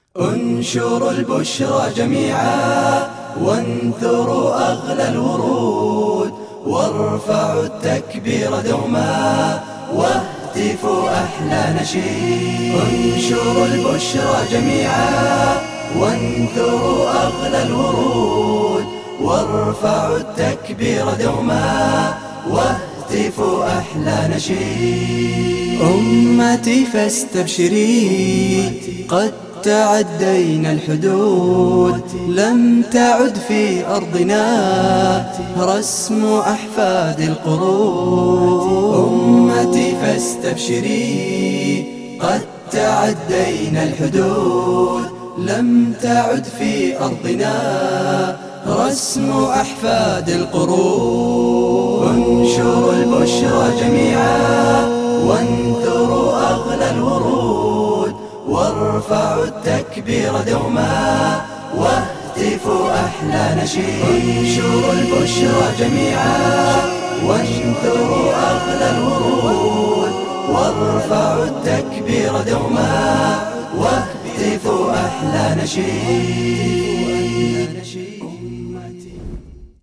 انشروا البشرى جميعا وانثروا أغلى الورود، وارفعوا التكبير دوما واهتفوا أحلى نشيد. انشروا البشرى جميعا وانثروا أغلى الورود، وارفعوا التكبير دوما واهتفوا أحلى نشيد. أمتي فاستبشري، قد تعدينا الحدود، لم تعد في أرضنا رسم أحفاد القرود. أمتي فاستبشري، قد تعدينا الحدود، لم تعد في أرضنا رسم أحفاد القرود. انشروا البشرى جميعا وانثروا أغلى الورود، وارفعوا التكبير دوما واهتفوا أحلى نشيد. انشروا البشرى جميعا وانثروا أغلى الورود، وارفعوا التكبير دوما واهتفوا أحلى نشيد.